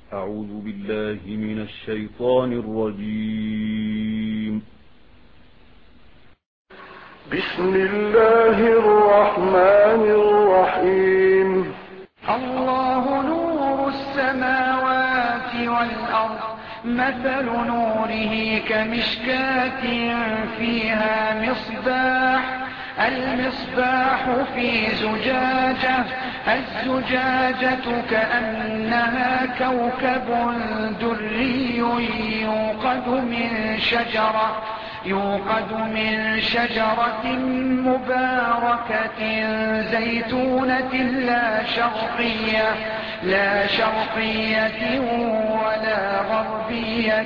أعوذ بالله من الشيطان الرجيم. بسم الله الرحمن الرحيم. الله نور السماوات والأرض، مثل نوره كمشكاة فيها مصباح، المصباح في زجاجة، الزجاجة كأنها كوكب دري يوقد من شجرة مباركة زيتونة لا شرقية ولا غربية،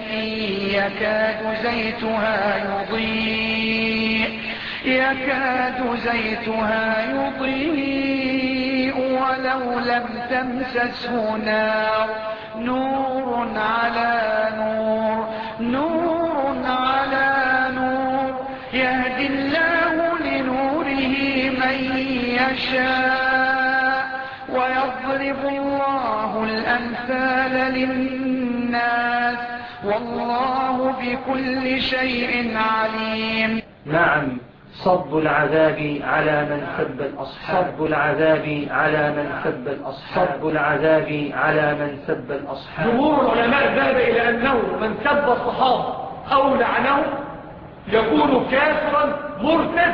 يكاد زيتها يضيء ولو لم تمسسه نار، نور على نور، يهدي الله لنوره من يشاء، ويضرب الله الأمثال للناس، والله بكل شيء عليم. نعم، صب العذاب على من سب الأصحاب، صب العذاب على من سب الأصحاب، صب العذاب على من سب الأصحاب. جمهور العلماء ذهب إلى أنه من سب الصحابة أو لعنهم يكون كافرا مرتد.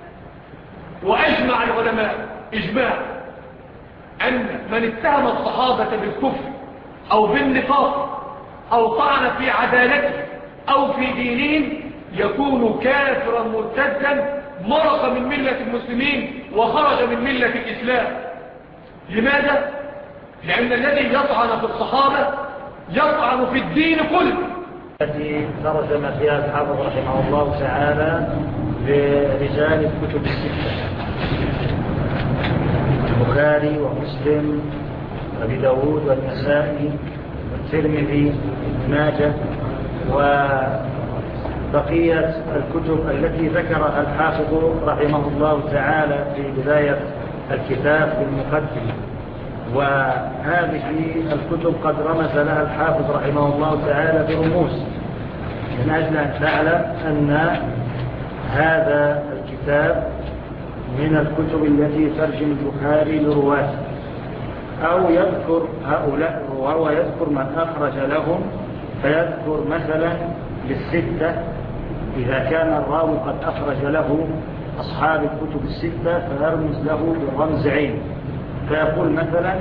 وأجمع العلماء إجماع أن من اتهم الصحابة بالكفر أو بالنفاق أو طعن في عدالته أو في دينهم يكون كافرا مرتدا، مرق من ملة المسلمين وخرج من ملة الإسلام. لماذا؟ لأن الذي يطعن في الصحابة يطعن في الدين كله. التي ترجم فيها الحافظ رحمه الله تعالى برجال الكتب الستة: البخاري ومسلم وابي داود والنسائي والترمذي وابن ماجه وبقية الكتب التي ذكرها الحافظ رحمه الله تعالى في بداية الكتاب في المقدمة. وهذه الكتب قد رمز لها الحافظ رحمه الله تعالى برموز من أجل أن تعلم أن هذا الكتاب من الكتب التي ترجم البخاري لرواته، أو يذكر هؤلاء الرواة ويذكر من أخرج لهم، فيذكر مثلا للستة إذا كان الراوي قد أخرج له أصحاب الكتب الستة فيرمز له بالرمز عين، فيقول مثلا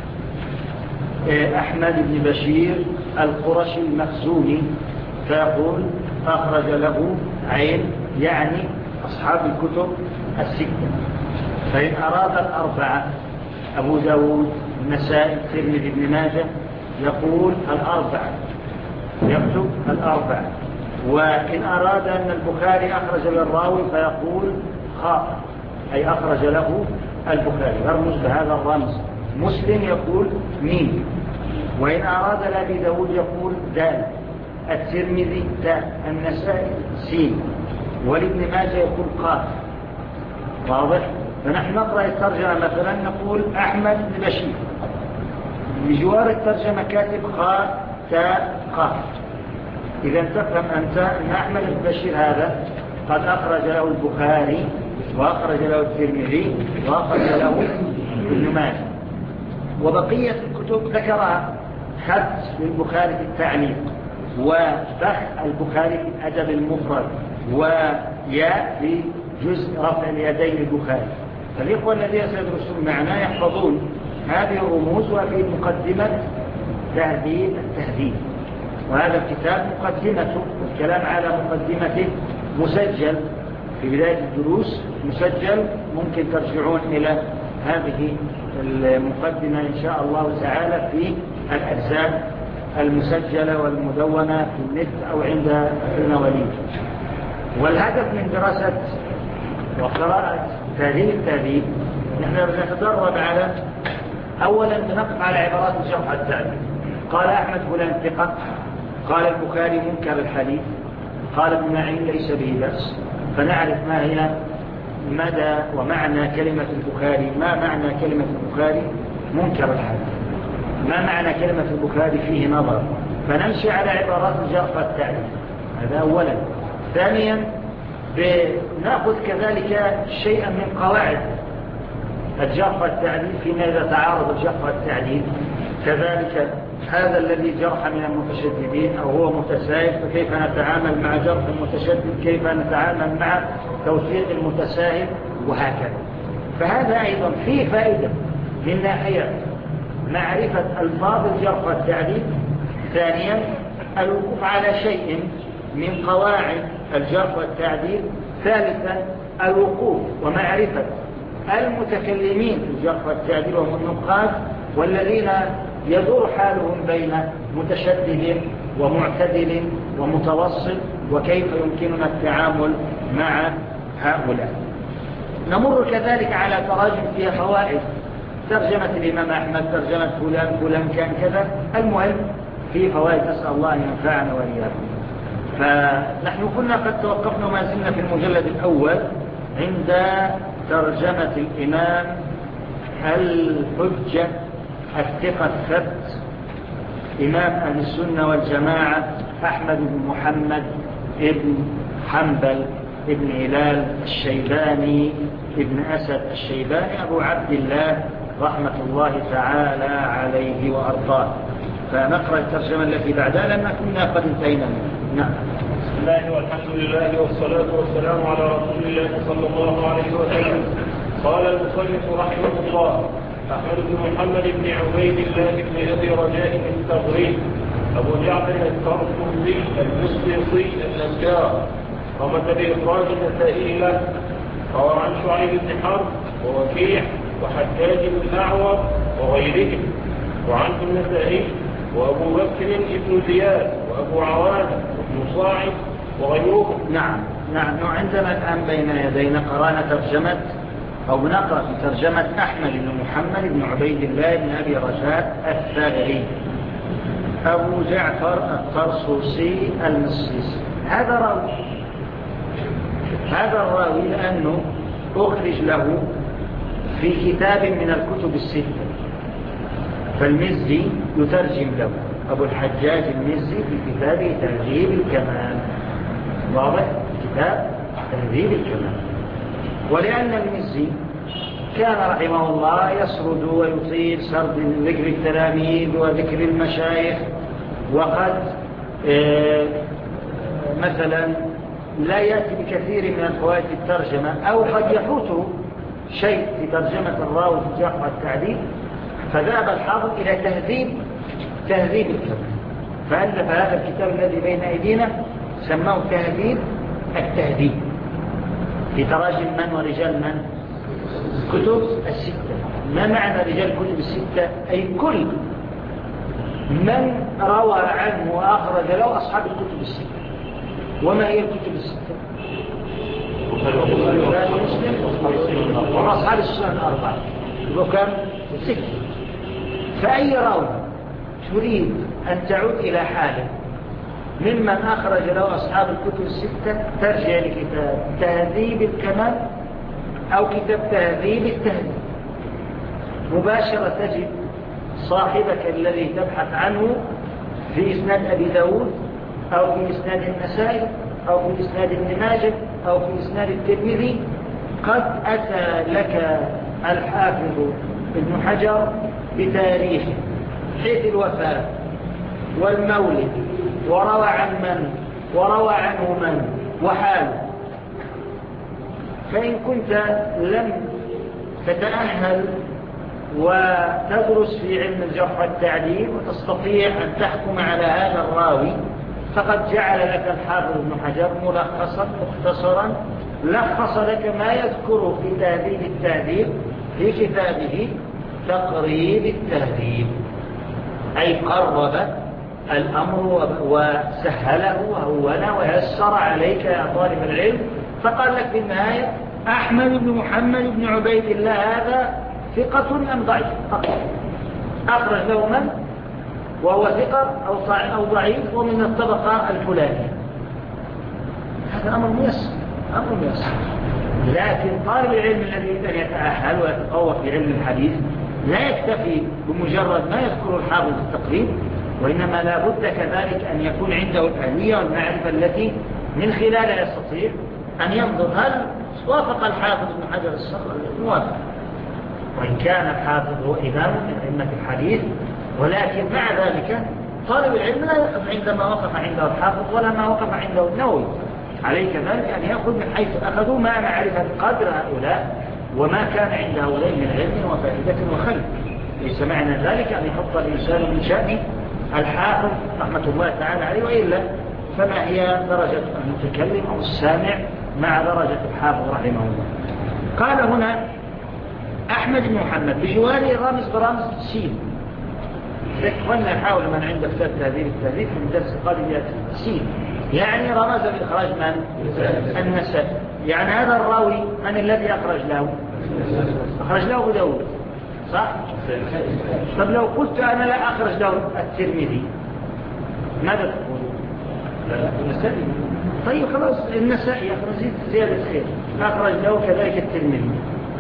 أحمد بن بشير القرشي المخزومي، فيقول أخرج له عين يعني أصحاب الكتب الستة. فإن أراد الأربعة أبو داود النسائي الترمذي ابن ماجه يقول الأربعة، يكتب الأربعة. وإن أراد أن البخاري أخرج للراوي فيقول خاء أي أخرج له البخاري، يرمز بهذا الرمز. مسلم يقول ميم، وإن أراد لأبي داود يقول دال، الترمذي تاء، النسائي سين، ولابن ماجه يقول قاف. واضح؟ فنحن نقرأ الترجمة مثلا نقول أحمد بن بشير، بجوار الترجمة كاتب خاء تاء قاف. إذا تفهم أنت أن أحمد بن بشير هذا قد أخرج له البخاري وأخرج له الترمذي وأخرج له ابن ماجه. وبقية الكتب ذكرها خط للبخاري في التعليق، وبخ البخاري في الأدب المفرد، وياء في جزء رفع اليدين البخاري. فالإخوة الذين سيدرسون معنا يحفظون هذه الرموز. وفي مقدمة تهذيب التهذيب، وهذا الكتاب مقدمته والكلام على مقدمته مسجل في بداية الدروس، مسجل ممكن ترجعون إلى هذه المقدمة إن شاء الله تعالى في الأجزاء المسجلة والمدونة في النت أو عند المواليد. والهدف من دراسة وقراءة تهذيب التهذيب نحن نتدرب على أولا نقف على عبارات الجرح والتعديل. قال أحمد فلان ثقة، قال البخاري منكر الحديث، قال ابن معين ليس به بأس، فنعرف ما هي مدى ومعنى كلمة البخاري، ما معنى كلمة البخاري منكر الحديث. ما معنى كلمة البخاري فيه نظر، فنمشي على عبارات الجرح والتعديل. هذا أولا. ثانيا بنأخذ كذلك شيئا من قواعد الجرح والتعديل فيما إذا تعارض الجرح والتعديل. كذلك هذا الذي جرح من المتشددين أو هو متساهل، فكيف نتعامل مع جرح المتشدد، كيف نتعامل مع توثيق المتساهل، وهكذا. فهذا أيضا فيه فائدة من ناحية معرفة ألفاظ الجرح والتعديل. ثانيا الوقوف على شيء من قواعد الجرح والتعديل. ثالثا الوقوف ومعرفة المتكلمين في الجرح والتعديل وهم النقاد، والذين يدور حالهم بين متشدد ومعتدل ومتوسط، وكيف يمكننا التعامل مع هؤلاء. نمر كذلك على تراجم فيها فوائد، ترجمة الإمام أحمد، ترجمة فلان فلان كان كذا. المهم في فوائد، نسأل الله أن ينفعنا وإياكم. فنحن كنا قد توقفنا ما زلنا في المجلد الأول عند ترجمة الإمام الحجة الثقة الثبت إمام أهل السنة والجماعة أحمد بن محمد ابن حنبل ابن هلال الشيباني ابن أسد الشيباني أبو عبد الله رحمة الله تعالى عليه وأرضاه. فنقرأ الترجمة التي بعدها لأننا كنا قد انتهينا منها. نعم. بسم الله والحمد لله والصلاة والسلام على رسول الله صلى الله عليه وسلم. قال المصنف رحمه الله: أحمد بن محمد بن عبيد الله بن أبي رجاء الثغري أبو جعفر الطرطوسي المصري النجار، قامت بإخراج النسائي له. روى عن شعيب بن حرب ووكيع وحجاج بن أعور وغيرهم، وعنه النسائي وأبو بكر بن زياد وأبو عوان وابن صاعد وغيرهم. نعم. عندنا الآن بين يدينا قراءة ترجمة أو بنقرأ ترجمة أحمد بن محمد بن عبيد الله بن أبي رجاء الثغري أبو جعفر الطرطوسي المصري. هذا الراوي لأنه أخرج له في كتاب من الكتب الستة، فالمزي يترجم له أبو الحجاج المزي في كتابه تهذيب الكمال. واضح؟ كتاب تهذيب الكمال. ولأن المزي كان رحمه الله يسرد ويطيل سرد ذكر التلاميذ وذكر المشايخ، وقد مثلا لا يأتي بكثير من الفوائد في الترجمة، أو قد يفوته شيء في ترجمة الراوي في الجرح والتعديل، فذهب الحافظ إلى تهذيب الكمال، فألف هذا الكتاب الذي بين أيدينا سماه تهذيب التهذيب في تراجم من ورجال من؟ كتب الستة. ما معنى رجال كتب الستة؟ أي كل من روى عنه وأخرج له أصحاب الكتب الستة. وما هي الكتب الستة؟ مسلم وأصحاب السنن الأربعة، وكم؟ ستة. فأي راوي تريد أن تعود إلى حاله ممن أخرج له أصحاب الكتب الستة، ترجع لكتاب تهذيب الكمال أو كتاب تهذيب التهذيب. مباشرة تجد صاحبك الذي تبحث عنه في إسناد أبي داود أو في إسناد النسائي أو في إسناد ابن ماجه أو في إسناد الترمذي، قد أتى لك الحافظ ابن حجر بتاريخ حيث الوفاة والمولد وروى عن من وروى عنه من وحاله. فإن كنت لم تتأهل وتدرس في علم الجرح والتعديل وتستطيع أن تحكم على هذا الراوي، فقد جعل لك الحافظ ابن حجر ملخصا مختصرا، لخص لك ما يذكره في تهذيب التهذيب في كتابه تقريب التهذيب، أي قرب الأمر وسهله وهونه ويسر عليك يا طالب العلم. فقال لك في النهاية أحمد بن محمد بن عبيد الله هذا ثقة أم ضعيف؟ أخرج له من وهو ثقة أو ضعيف ومن الطبقة الفلانية. هذا أمر ميسر. لكن طالب العلم الذي يريد أن يتأهل ويتقوى في علم الحديث لا يكتفي بمجرد ما يذكر الحافظ التقريب، وإنما لا بد كذلك أن يكون عنده الآلية والمعرفة التي من خلالها يستطيع أن ينظر هل وافق الحافظ ابن حجر الصخر الموافق، وإن كان الحافظ هو إمام من أئمة الحديث، ولكن مع ذلك طالب العلم لا يقف عندما وقف عنده الحافظ ولا ما وقف عنده النووي، عليه كذلك أن يأخذ من حيث أخذوا ما معرفة قدر هؤلاء وما كان عند هؤلاء من علم وفائدة وخلق. ليس معنى ذلك أن يحط الإنسان من شأن الحافظ رحمة الله تعالى عليه، وإلا فما هي درجة المتكلم أو السامع مع درجة الحافظ رحمه الله. قال هنا أحمد بن محمد بجواره رامز برامز سين، ذكرنا نحاول من عنده كتاب تهذيب التهذيب في الدرس القادم يأتي سين، يعني رمز بإخراج من؟ النسائي. يعني هذا الراوي من الذي أخرج له؟ أخرج له أبو داود، صح؟ طب لو قلت أنا لا أخرج له الترمذي ماذا تقول؟ النسائي. طيب خلاص النسائي أخرج زيادة خير، أخرج له كذلك الترمذي.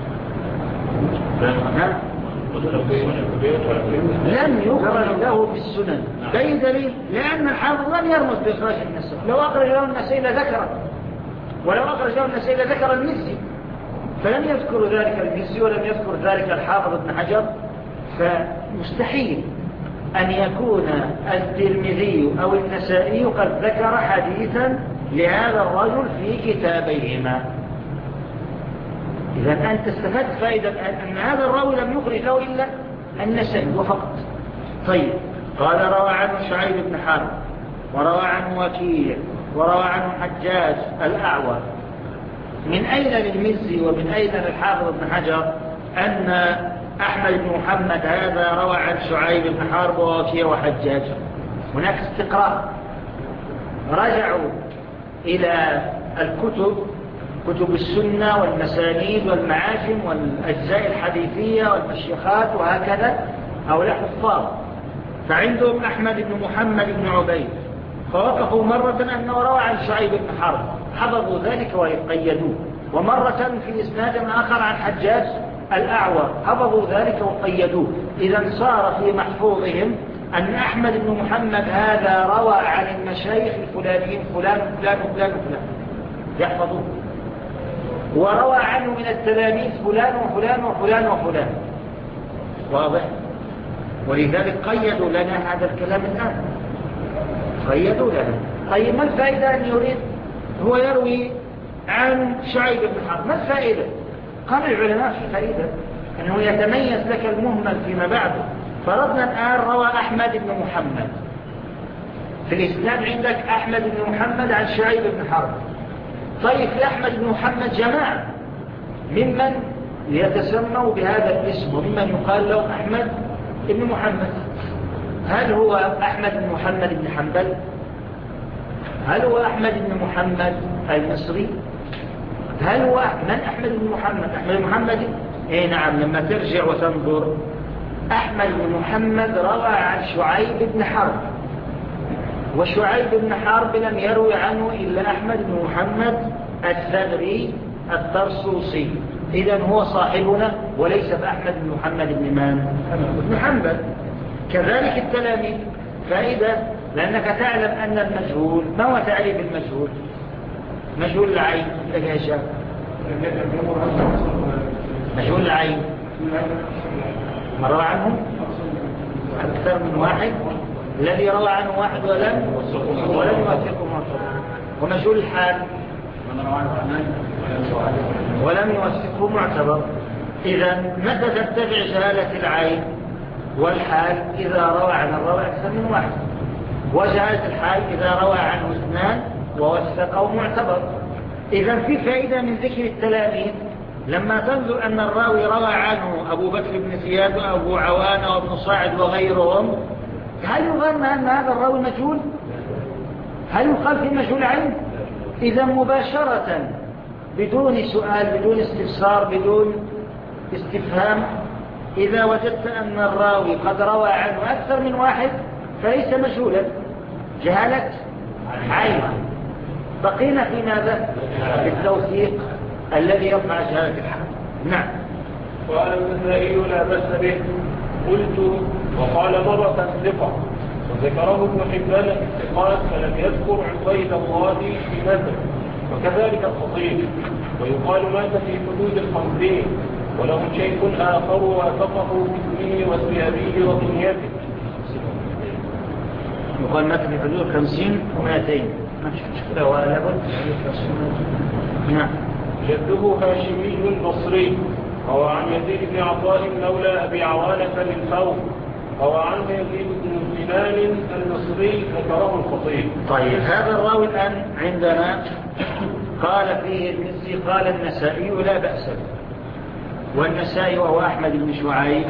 لم يخرج له في السنن، بأي دليل؟ لأن الحافظ لم يرمز بإخراج النسائي، لو أخرج له النسائي لذكره، ولو أخرج له النسائي لذكر المزي، فلم يذكر ذلك المزي ولم يذكر ذلك الحافظ ابن حجر، فمستحيل أن يكون الترمذي أو النسائي قد ذكر حديثا لهذا الرجل في كتابيهما. إذا أنت استفدت فائدة أن هذا الراوي لم يخرج له إلا النسائي وفقط. طيب قال روى عنه شعيب بن حرب، وروى عنه وكيع، وروى عنه حجاج الأعور. من أين للمزي ومن أين للحافظ ابن حجر أن أحمد بن محمد هذا روى عن شعيب بن حرب ووكيع وحجاج؟ هناك استقراء، رجعوا إلى الكتب، كتب السنة والمسانيد والمعاجم والأجزاء الحديثية والمشيخات وهكذا، أو الحفاظ، فعندهم أحمد بن محمد بن عبيد، فوقفوا مرة أنه روى عن شعيب بن حرب، حفظوا ذلك وقيدوه، ومرة في إسناد آخر عن حجاج الأعور، حفظوا ذلك وقيدوه. إذا صار في محفوظهم أن أحمد بن محمد هذا روى عن المشايخ الفلانيين فلان وفلان وفلان وفلان، يحفظوه، وروى عنه من التلاميذ فلان وفلان وفلان وفلان، واضح؟ ولذلك قيدوا لنا هذا الكلام الآن، قيدوا لنا. طيب ما الفائدة أن يريد هو يروي عن شعيب بن حرب؟ ما الفائدة؟ قال العلماء في فائدة أنه يتميز لك المهمل فيما بعده. فرضنا الآن روى أحمد بن محمد، في الإسلام عندك أحمد بن محمد عن شعيب بن حرب. طيب في أحمد بن محمد جماعة ممن يتسموا بهذا الاسم وممن يقال له أحمد بن محمد. هل هو أحمد بن محمد بن حنبل؟ هل هو أحمد بن محمد المصري؟ هل هو من أحمد بن محمد؟ أحمد بن محمد إيه نعم، لما ترجع وتنظر أحمد بن محمد روى عن شعيب بن حرب، وشعيب بن حرب لم يروي عنه إلا أحمد بن محمد الثغري الطرسوسي. إذن هو صاحبنا وليس بأحمد بن محمد بن من؟ بن حنبل. كذلك التلاميذ. فإذا لأنك تعلم أن المجهول، ما هو تعريف المجهول؟ مجهول العين لك يا شاب، مجهول العين روى عنه أكثر من واحد، الذي روى عنه واحد ولم يوثقه معتبر. ومجهول الحال ولم يوثقه معتبر. إذا متى تتبع جهالة العين والحال؟ إذا روى عن الراوي أكثر من واحد، وجهالة الحال إذا روى عنه اثنان ووثقه معتبر. إذا في فائدة من ذكر التلاميذ لما تنظر أن الراوي روى عنه أبو بكر بن زياد وأبو عوان وابن صاعد وغيرهم، هل يظن أن هذا الراوي مجهول؟ هل يقال في مجهول عين؟ إذا مباشرة بدون سؤال، بدون استفسار، بدون استفهام، إذا وجدت أن الراوي قد روى عنه أكثر من واحد فليس مجهولا، جهالة عين. بقينا في ماذا؟ التوثيق الذي يرفع جهالة الحال. نعم. قال النسائي لا بأس به. قلت وقال مرة ثقة، وذكره ابن حبان في الثقات فلم يذكر عبيد الله في مثل، وكذلك الخطيب. ويقال مات في حدود 50، وله شيء آخر وافقه في اسمه واسم أبيه وكنيته. يقال مات في حدود 50 و200. نعم. جده هاشمي بصري، هو عن يزيد بن عطاء مولى أبي عوانة للفوق، هو عنه يزيد بن سنان المصري ذكره الخطيب. طيب هذا الراوي الآن عندنا قال فيه المزي قال النسائي لا بأس به، والنسائي وهو أحمد بن شعيب.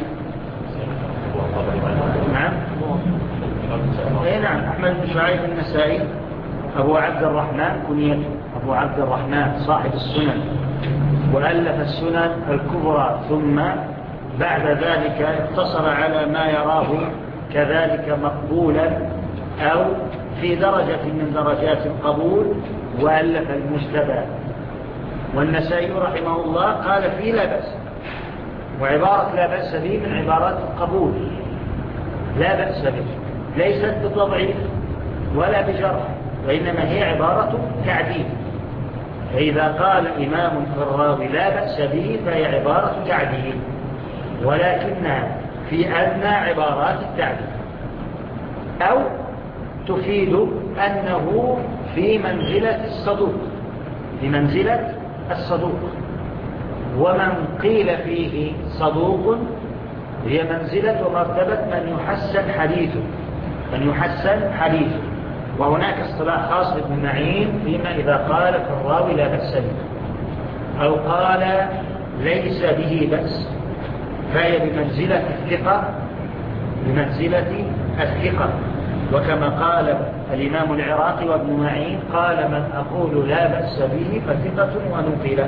نعم. نعم أحمد بن شعيب النسائي أبو عبد الرحمن كنيته أبو عبد الرحمن صاحب السنن، وألف السنن الكبرى، ثم بعد ذلك اقتصر على ما يراه كذلك مقبولا أو في درجة من درجات القبول، وألف المجتبى. والنسائي رحمه الله قال فيه لا بأس، وعبارة لا بأس به من عبارات القبول، لا بأس به ليست بتضعيف ولا بجرح، وإنما هي عبارة تعديل. فإذا قال إمام في الراوي لا بأس به فهي عبارة تعديل، ولكنها في أدنى عبارات التعديل، أو تفيد أنه في منزلة الصدوق، في منزلة الصدوق. ومن قيل فيه صدوق هي منزلة ومرتبة من يحسن حديثه، من يحسن حديثه. وهناك اصطلاح خاص بابن معين فيما إذا قال في الراوي لا بأس به أو قال ليس به بأس، فهي بمنزلة الثقة، بمنزلة الثقة. وكما قال الإمام العراقي وابن معين قال من أقول لا بأس به فثقة ونقل.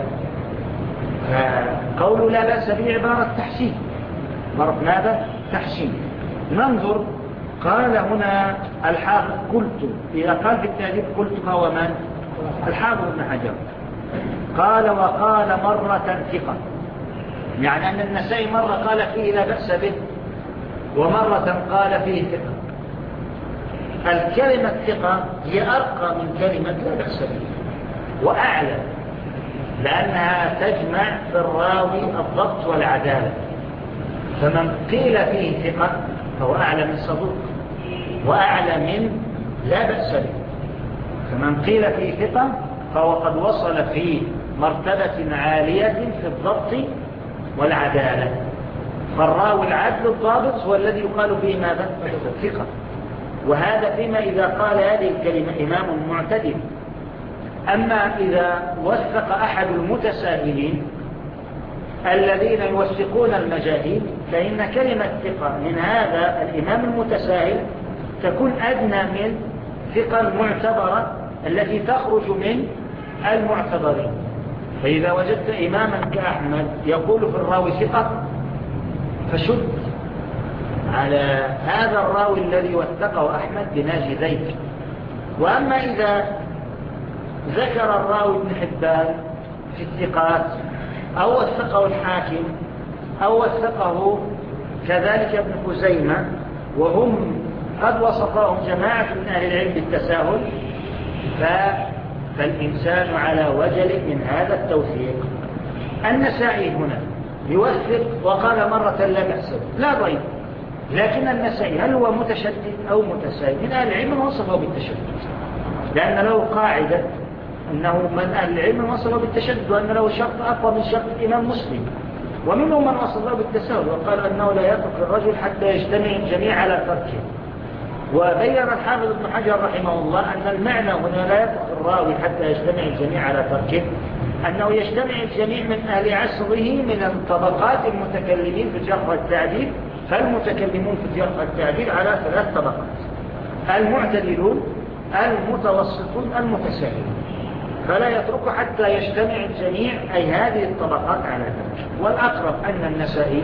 قول لا بأس به عبارة تحسين، عبارة ماذا؟ تحسين. ننظر، قال هنا الحافظ قلت، إذا قال في التأليف قلت فهو من؟ الحافظ ابن حجر. قال وقال مرة ثقة، يعني أن النسائي مرة قال فيه لا بأس به ومرة قال فيه ثقة. الكلمة ثقة هي أرقى من كلمة لا بأس به وأعلى، لأنها تجمع في الراوي الضبط والعدالة. فمن قيل فيه ثقة فهو أعلى من صدوق وأعلى من لا بأس به. فمن قيل فيه ثقة فهو قد وصل في مرتبة عالية في الضبط والعدالة. فالراوي العدل الضابط هو الذي يقال فيه ماذا؟ ثقة. وهذا فيما إذا قال هذه الكلمة إمام معتدل. أما إذا وثق أحد المتساهلين الذين يوثقون المجاهيل، فإن كلمة ثقة من هذا الإمام المتساهل تكون أدنى من ثقة المعتبرة التي تخرج من المعتبرين. فإذا وجدت إماما كأحمد يقول في الراوي ثقة فشد على هذا الراوي الذي وثقه أحمد بناجي ذيك. وأما إذا ذكر الراوي ابن حبان في الثقات أو وثقه الحاكم أو وثقه كذلك ابن خزيمة وهم قد وصفهم جماعة من أهل العلم بالتساهل، فالإنسان على وجل من هذا التوثيق. النسائي هنا يوثق وقال مرة لا بأس لا ضير، لكن النسائي هل هو متشدد أو متساهل؟ من أهل العلم وصفه بالتشدد، لأن له قاعدة أنه من أهل العلم وصفه بالتشدد، وأن له شرط أقوى من شرط الإمام مسلم. ومنهم من وصفه بالتساهل وقال أنه لا يترك الرجل حتى يجتمع الجميع على تركه. وبين الحافظ ابن حجر رحمه الله أن المعنى هنا لا يترك الراوي حتى يجتمع الجميع على تركه، أنه يجتمع الجميع من أهل عصره من الطبقات المتكلمين في الجرح والتعديل. فالمتكلمون في الجرح والتعديل على 3 طبقات: المعتدلون، المتوسطون، المتساهلون. فلا يترك حتى يجتمع الجميع أي هذه الطبقات على ذلك. والأقرب أن النسائي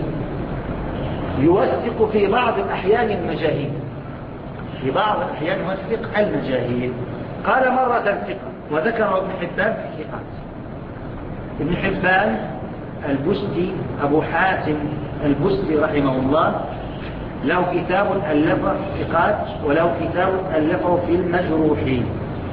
يوثق في بعض الأحيان المجاهيل، في بعض الأحيان يوثق المجاهيل. قال مرة ثقة، وذكر ابن حبان في الثقات. ابن حبان البستي أبو حاتم البستي رحمه الله له كتاب ألفه في الثقات وله كتاب ألفه في المجروحين.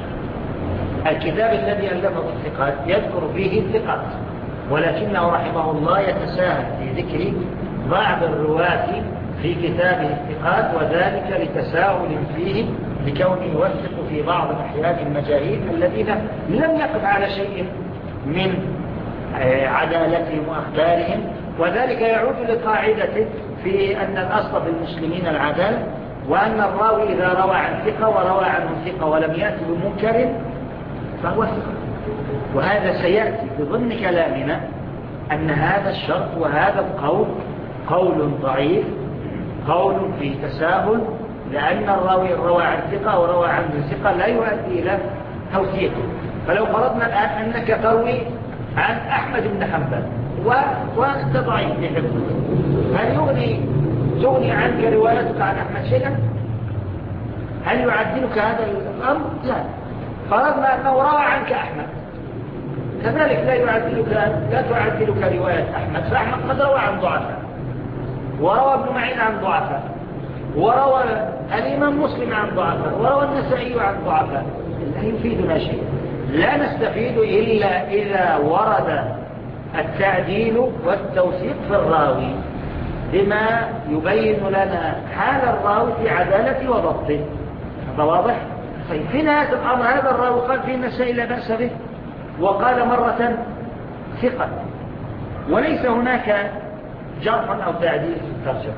الكتاب الذي ألفه في الثقات يذكر فيه الثقات، ولكنه رحمه الله يتساهل في ذكر بعض الرواة في كتابه الثقات، وذلك لتساهل فيه لكونه يوثق في بعض الأحيان المجاهيل الذين لم يقف على شيء من عدالتهم وأخبارهم، وذلك يعود لقاعدة في أن الأصل في المسلمين العدالة، وأن الراوي إذا روى عن ثقة وروى عنه ثقة ولم يأتي بمنكر فهو ثقة. وهذا سيأتي في ضمن كلامنا أن هذا الشرط وهذا القول قول ضعيف، قول فيه تساهل، لأن الراوي روى عن ثقة وروى عنه ثقة لا يؤدي إلى توثيقه. فلو فرضنا الآن أنك تروي عن أحمد بن حنبل وأنت ضعيف في حفظه، هل تغني عنك روايتك عن أحمد شيئا؟ هل يعدلك هذا الأمر؟ لا. فرضنا أنه روى عنك أحمد، كذلك لا تعدلك رواية أحمد، فأحمد قد روى عن ضعفاء، وروى ابن معين عن ضعفاء، وروى الإمام مسلم عن ضعفاء، وروى النسائي عن ضعفاء. لا يفيدنا شيء، لا نستفيد إلا إذا ورد التعديل والتوثيق في الراوي بما يبين لنا حال الراوي في عدالته وضبطه. هذا واضح؟ طيب في نهاية الأمر هذا الراوي قال في النسائي لا بأس به، وقال مرة ثقة، وليس هناك جرح أو تعديل في الترجمة،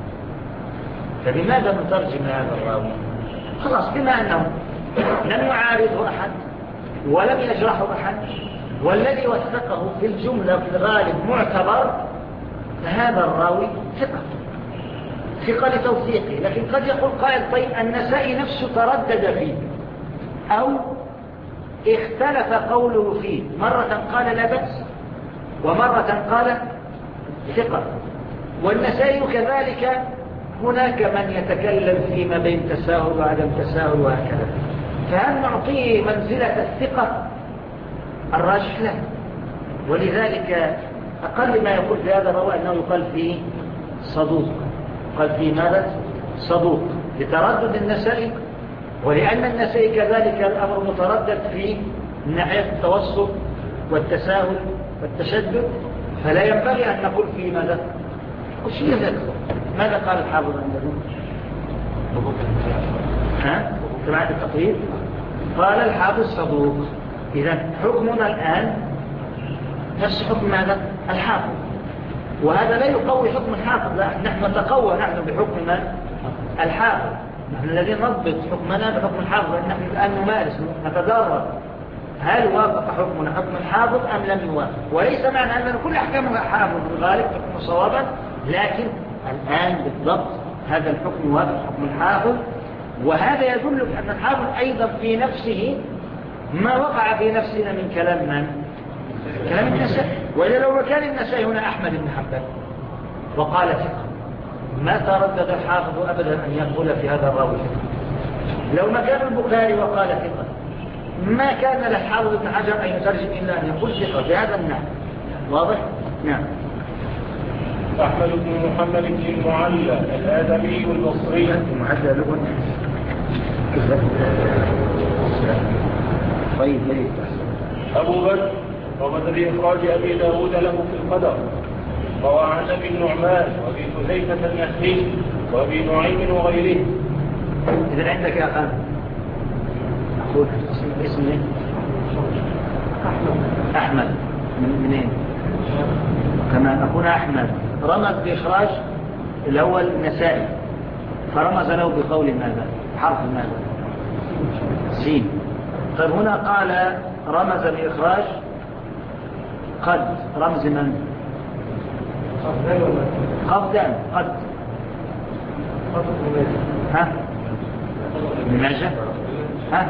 فلماذا نترجم هذا الراوي؟ خلاص، بما أنه لم يعارضه أحد ولم يجرحه أحد، والذي وثقه في الجملة في الغالب معتبر، فهذا الراوي ثقة لتوثيقه. لكن قد يقول قائل طيب النسائي نفسه تردد فيه أو اختلف قوله فيه، مرة قال لا بأس ومرة قال ثقة، والنسائي كذلك هناك من يتكلم فيما بين تساهل وعدم تساهل وهكذا، فهل نعطيه منزلة الثقة؟ الراجح له. ولذلك أقل ما يقول في هذا الرواية أنه يقال فيه صدوق. قال فيه ماذا؟ صدوق، لتردد النسائي، ولأن النسائي كذلك الأمر متردد في ناحية التوسط والتساهل والتشدد، فلا ينبغي أن نقول فيه ماذا؟ وش يذكر؟ ماذا قال الحافظ عندنا؟ سمعت التقرير؟ قال الحافظ صدوق. إذا حكمنا الآن نفس حكم ماذا؟ الحافظ، وهذا لا يقوي حكم الحافظ، لا، نحن نتقوى نحن بحكم الحافظ، نحن الذين نضبط حكمنا بحكم الحافظ، نحن الآن نمارس نتدرب هل وافق حكمنا حكم الحافظ أم لم يوافق. وليس معنى أننا كل أحكام الحافظ بالغالب تكون صوابا، لكن الآن بالضبط هذا الحكم يوافق حكم الحافظ، وهذا يدل أن الحافظ أيضا في نفسه ما وقع في نفسنا من كلام من؟ كلام النسائي. وإذا لو كان النسائي هنا أحمد بن حنبل وقال ثقة، ما تردد الحافظ أبدا أن يقول في هذا الراوي ثقة. لو ما كان البخاري وقال ثقة، ما كان للحافظ بن حجر أن يترجم إلا أن يقول ثقة بهذا النحو. واضح؟ نعم. أحمد بن محمد بن المعلى الآدمي البصري. المعلى له طيب. أبو بكر رمز بإخراج أبي داود له في القدر، روى عن أبي النعمان وأبي حذيفة النهدي وأبي نعيم وغيره. إذا عندك يا أخي أقول اسمه أحمد منين؟ كمان أخونا أحمد رمز بإخراج الأول النسائي، فرمز له بقول ماذا؟ حرف ماذا؟ سين. طيب هنا قال رمز بإخراج قد، رمز من؟ قد ها؟ بماجة؟ ها؟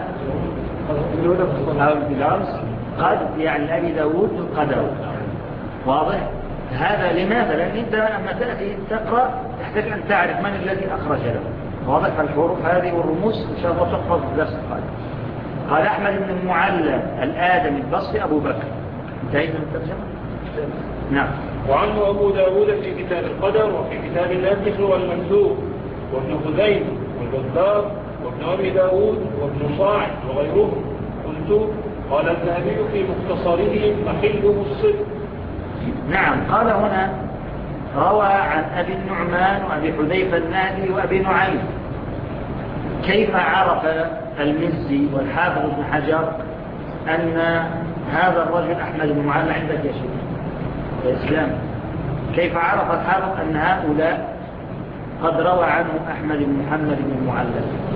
قد يعني أبي داود قدر. واضح؟ هذا لماذا؟ لأن أنت لما تأتي تقرأ تحتاج أن تعرف من الذي أخرج له. واضح؟ الحروف هذه والرموز إن شاء الله تحفظ في درس القادم. قال أحمد بن المعلى الآدمي البصري أبو بكر. انتهيت من الترجمة؟ نعم. وعنه أبو داود في كتاب القدر وفي كتاب الناسخ والمنسوخ، وابن خزيمة والبزار وابن أبي داود وابن صاعد وغيرهم. قلت قال الذهبي في مختصره محله الصدق. نعم. قال هنا روى عن أبي النعمان وأبي حذيفة النهدي وأبي نعيم. كيف عرف المزي والحافظ ابن حجر أن هذا الرجل أحمد بن معلى عندك يا شيخ الإسلام؟ كيف عرف الحافظ أن هؤلاء قد روى عنه أحمد بن محمد بن المعلى؟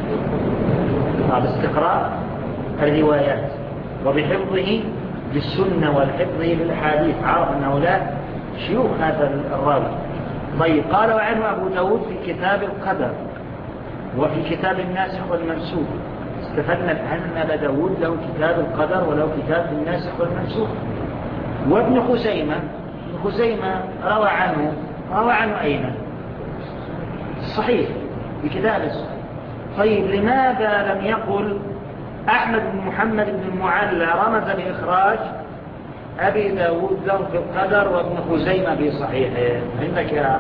باستقراء الروايات وبحفظه بالسنة والحفظ للأحاديث عرف أن هؤلاء شيوخ هذا الراوي. طيب قال وعنه أبو داود في كتاب القدر وفي كتاب الناسخ والمنسوخ. استفدنا أن أبا داود له كتاب القدر وله كتاب الناسخ والمنسوخ. وابن خزيمة روى عنه أين؟ الصحيح بكتاب الصحيح. طيب لماذا لم يقل أحمد بن محمد بن المعلى رمز بإخراج أبي داود له في القدر وابن خزيمة بصحيحه عندك يا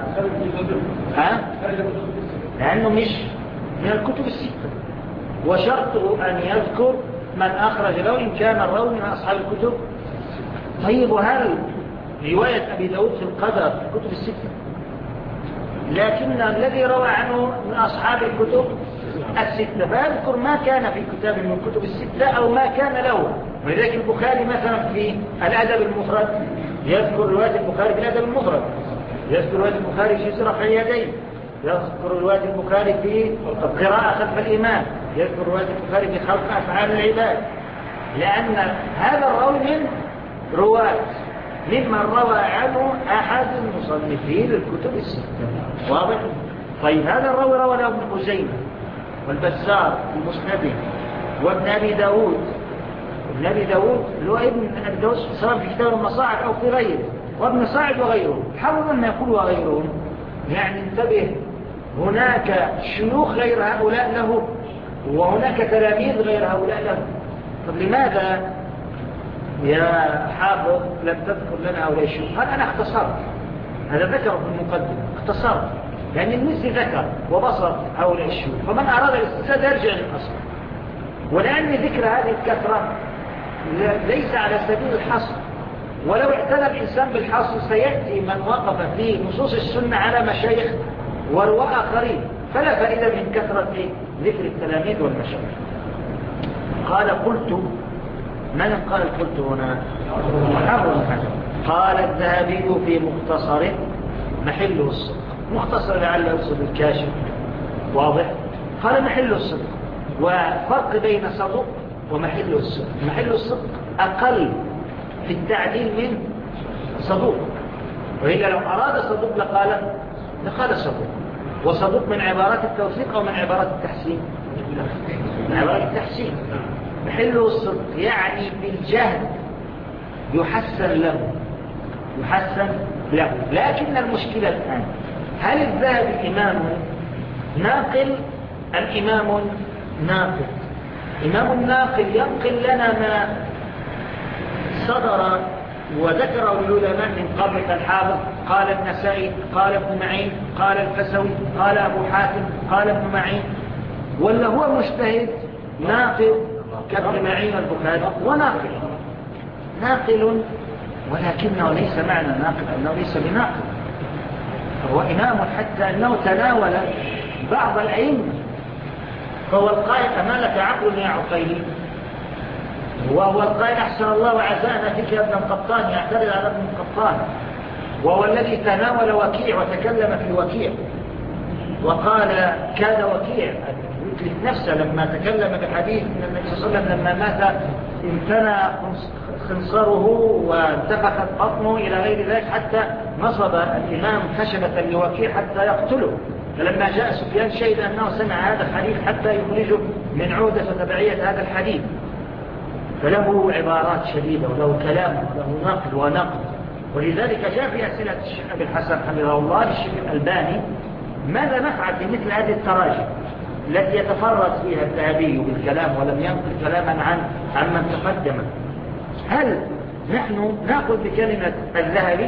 لأنه مش من الكتب الستة، وشرطه أن يذكر من أخرج له إن كان الراوي من أصحاب الكتب. طيب وهل رواية أبي داود في القدر في الكتب الستة؟ لكن الذي روى عنه من أصحاب الكتب الستة، فيذكر ما كان في كتاب من الكتب الستة أو ما كان له. ولذلك البخاري مثلا في الأدب المفرد يذكر رواية البخاري في الأدب المفرد، يذكر رواية البخاري في رفع اليدين، يذكر رواية البخاري في القراءة خلف الإمام، يذكر رواية البخاري في خلق أفعال العباد، لأن هذا الراوي من رواة ممن روى عنه أحد المصنفين الكتب الستة. واضح؟ طيب هذا الراوي روى له ابن خزيمة والبزار في مسنده وابن أبي داود. ابن أبي داود اللي هو ابن أبي داود سواء في كتاب المصاعد أو في غيره، وابن صاعد وغيره. حاول أن يقول وغيرهم، يعني انتبه، هناك شيوخ غير هؤلاء له وهناك تلاميذ غير هؤلاء له. طب لماذا يا حافظ لم تذكر لنا هؤلاء الشيوخ؟ قال أنا اختصرت، هذا ذكره في المقدمة، اختصرت لأن المزي ذكر وبسط هؤلاء الشيوخ، فمن أراد الاستزادة يرجع للأصل. ولأن ذكر هذه الكثرة ليس على سبيل الحصر، ولو اعتنى الإنسان بالحصر سيأتي من وقف في نصوص السنة على مشايخ ورواء آخرين، فلا فائدة من كثرة ذكر التلاميذ والمشايخ. قال قلت، من قال قلت هنا؟ قال الذهبي في مختصر محله الصدق. مختصر لعله يقصد الكاشف. واضح؟ قال محله الصدق، وفرق بين صدق ومحله الصدق. محله الصدق أقل في التعديل من صدوق، وإلا لو أراد صدوق لقال صدوق. وصدوق من عبارات التوثيق أو من عبارات التحسين؟ من عبارات التحسين. محله الصدق يعني بالجهل يحسن له. لكن المشكلة الآن، هل الذهبي إمام ناقل أم إمام ناقل؟ إمام ناقل ينقل لنا ما صدر وذكره العلماء من قبل كالحافظ، قال النسائي، قال ابن معين، قال الفسوي، قال أبو حاتم، قال ابن معين. ولا هو مجتهد ناقل كابن معين البخاري ناقل ولكنه ليس معنى ناقل أنه ليس بناقل، هو إمام حتى أنه تناول بعض الأئمة، فهو القائل أمالك عقل يا عقيلي، وهو القائل أحسن الله وعزانا فيك يا ابن القطان، يعترض على ابن القطان، وهو الذي تناول وكيع وتكلم في وكيع وقال كاد وكيع يتلف نفسه لما تكلم بحديث من النبي صلى الله عليه وسلم لما مات امتنى خنصره وانتفخت بطنه إلى غير ذلك، حتى نصب الإمام خشبة لوكيع حتى يقتله. فلما جاء سفيان شهد أنه سمع هذا الحديث حتى يخرجه من عودة وتبعية هذا الحديث. فله عبارات شديدة وله كلام وله نقل ونقل. ولذلك جاء في أسئلة الشيخ أبي الحسن حفظه الله للشيخ الألباني: ماذا نفعل في مثل هذه التراجم التي يتفرد فيها الذهبي بالكلام ولم ينقل كلاما عن من تقدم؟ هل نحن نأخذ بكلمة الذهبي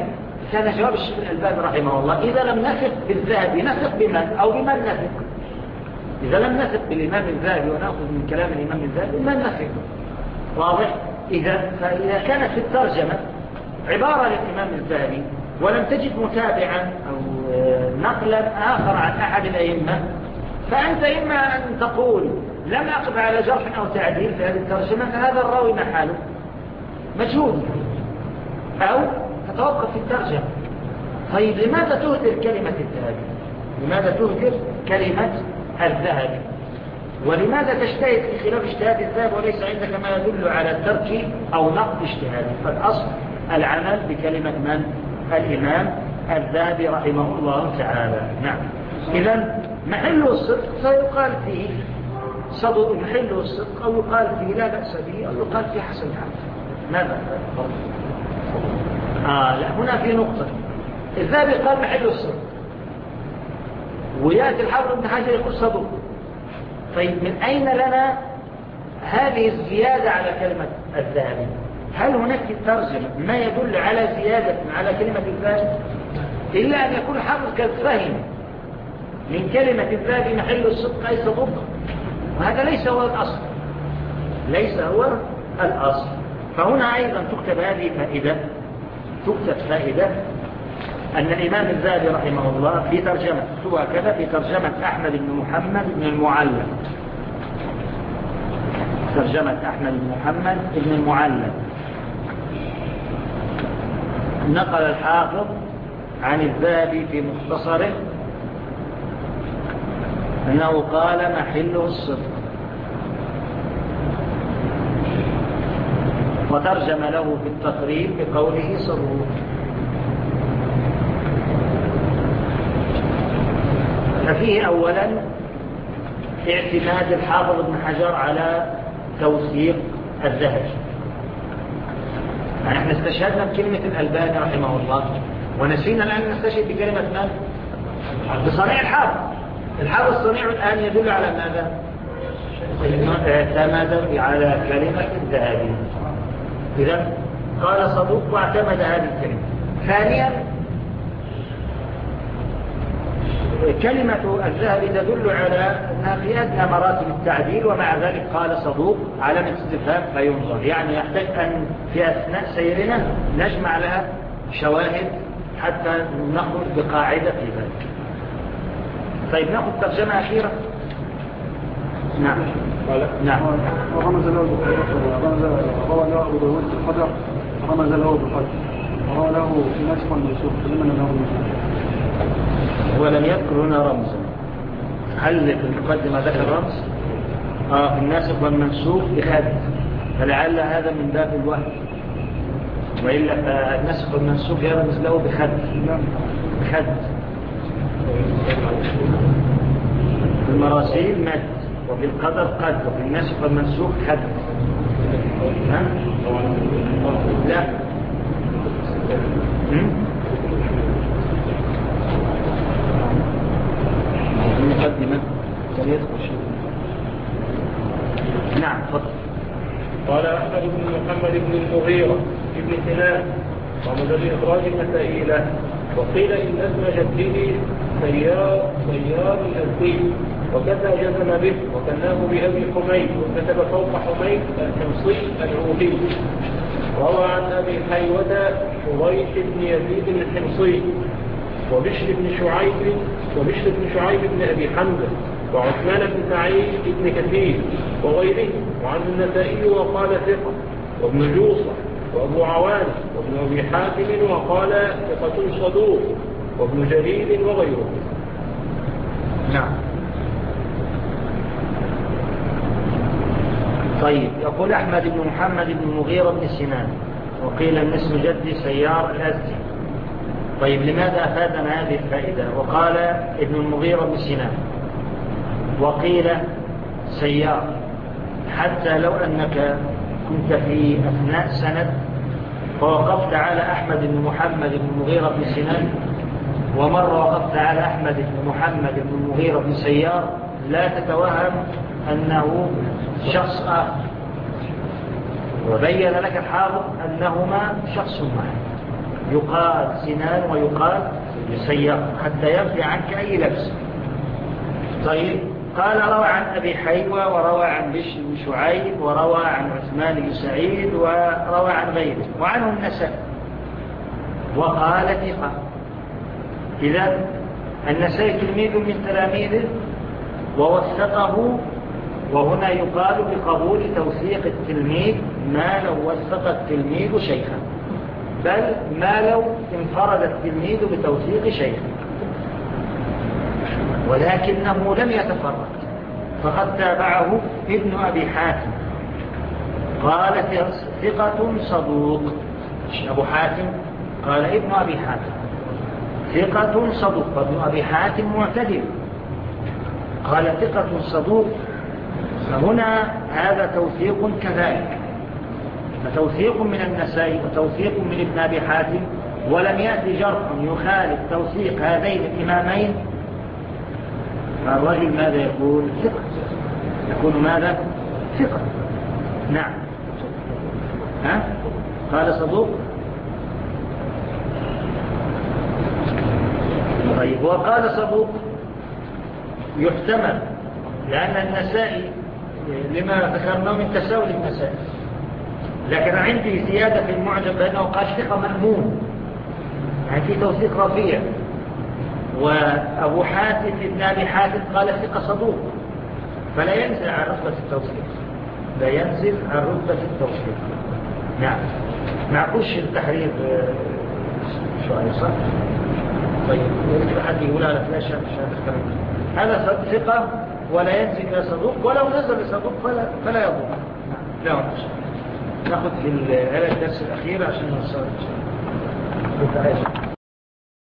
كان جواب الشيخ الألباني رحمه الله إذا لم نثق بالذهبي نثق بمن أو بمن نثق. إذا لم نثق بالإمام الذهبي ونأخذ من كلام الإمام الذهبي من نثق. واضح؟ فإذا كانت في الترجمة عبارة للإمام الذهبي ولم تجد متابعا أو نقلا آخر عن أحد الأئمة فأنت إما أن تقول لم أقف على جرح أو تعديل في هذه الترجمة فهذا الراوي محاله مجهول، أو تتوقف في الترجمة. طيب لماذا تهدر كلمة الذهبي؟ لماذا تهدر كلمة الذهبي؟ ولماذا تجتهد في خلاف اجتهاد الذهب وليس عندك ما يدل على ترك أو نقد اجتهاده؟ فالأصل العمل بكلمة من؟ الإمام الذهبي رحمه الله تعالى. نعم. إذن محله الصدق فيقال فيه صدق، محله الصدق أو يقال فيه لا بأس به أو يقال فيه حسن الحال. ماذا؟ لا هنا في نقطة. الذهبي قال محله الصدق ويأتي الحافظ ابن حجر يقول صدق. طيب من أين لنا هذه الزيادة على كلمة الذهبي؟ هل هناك في الترجمة ما يدل على زيادة على كلمة الذهبي؟ إلا أن يكون الحافظ قد فهم من كلمة الذهبي محل الصدق أي صدق، وهذا ليس هو الأصل، ليس هو الأصل. فهنا أيضا تكتب هذه فائدة، تكتب فائدة أن الإمام الذهبي رحمه الله في ترجمة اكتبها كذا في ترجمة أحمد بن محمد بن المعلم، ترجمة أحمد بن محمد بن المعلم نقل الحافظ عن الذهبي في مختصره أنه قال محله الصدق، وترجم له في التقريب بقوله صدوق. ففيه أولا اعتماد الحافظ ابن حجر على توثيق الذهبي. يعني احنا استشهدنا بكلمة الألباني رحمه الله ونسينا الآن نستشهد بكلمة من؟ بصنيع الحافظ. الحافظ صنيع الآن يدل على ماذا؟ اعتمد على كلمة الذهبي. إذا قال صدوق واعتمد هذه الكلمة. ثانيا كلمة الذهبي تدل على أنها في أدنى مراتب التعديل ومع ذلك قال صدوق علامة استفهام فينظر، يعني يحتاج أن في أثناء سيرنا نجمع لها شواهد حتى نخرج بقاعدة في ذلك. طيب نأخذ ترجمة أخيرة. نعم. نعم. ورمز له روى له أبو داود بالحجر، رمز له بالحجر، وروى له في ناسخ والمنسوخ فلمن له المنسوخ. ولم يذكر هنا رمزا. هل في المقدمة ذكر رمز؟ في الناسخ والمنسوخ بخد، فلعل هذا من باب الوهم، وإلا الناسخ والمنسوخ يرمز له بخد. بخد. في المراسيل مد، وفي القدر قد، وفي الناسخ والمنسوخ خد. لا. المقدمة فليدخل شيء. نعم فضل. قال أحمد بن محمد بن المغيرة بن سنان رمز بإخراج النسائي له، وقيل إن اسم جده سيار الأزدي، وكذا جزم به وكناه بأبي حميد، وكتب فوق حميد الحمصي العودي. روى عن أبي حيوة شريح بن يزيد الحمصي وبشر بن شعيب بن أبي حمزة وعثمان بن سعيد بن كثير وغيره، وعن النسائي وقال ثقة، وابن جوصة وأبو عوان وابن أبي حاتم وقال ثقة صدوق، وابن جرير وغيره. نعم. طيب يقول أحمد بن محمد بن المغيرة بن سنان، وقيل أن اسم جدي سيار الأزدي. طيب لماذا أفادنا هذه الفائدة؟ وقال ابن المغيرة بن سنان، وقيل سيار، حتى لو أنك كنت في أثناء سند فوقفت على أحمد بن محمد بن المغيرة بن سنان، ومرة وقفت على أحمد بن محمد بن المغيرة بن سيار، لا تتوهم أنه شخص آخر، وبين لك الحافظ أنهما شخص واحد. يقال سنان ويقال سياق حتى ينفي عنك أي لبس. طيب قال روى عن أبي حيوة وروى عن بشر بن شعيب وروى عن عثمان بن سعيد وروى عن غيره وعنه النسائي وقال ثقة. إذا النسائي تلميذ من تلاميذه ووثقه، وهنا يقال بقبول توثيق التلميذ ما لو وثق التلميذ شيخا، بل ما لو انفرد التلميذ بتوثيق شيخا، ولكنه لم يتفرد فقد تابعه ابن أبي حاتم قال ثقة صدوق. أبو حاتم قال ابن أبي حاتم ثقة صدوق، وابن أبي حاتم معتدل قال ثقة صدوق. فهنا هذا توثيق كذلك، فتوثيق من النسائي وتوثيق من ابن أبي حاتم، ولم يأتي جرح يخالف توثيق هذين الإمامين، فالرجل ماذا يكون؟ ثقة. يكون ماذا؟ ثقة. نعم. ها؟ قال صدوق. طيب وقال صدوق يحتمل، لأن النسائي لما ذكرناه من تساؤل النسائي، لكن عندي زيادة في المعجم بأنه قال ثقة مأمون، يعني في توثيق رفيع. وأبو حاتم ابن أبي حاتم قال ثقة صدوق، فلا ينزل عن رتبة التوثيق، لا ينزل عن رتبة التوثيق. نعم. معكوش التحرير شوية صح؟ طيب يجب حد يقول على فلاشة عشان تختار هذا ثقة ولا ينزل إلى صدوق، ولو نزل لصدوق فلا يضر. لا ناخذ في الدرس الأخير عشان نصار.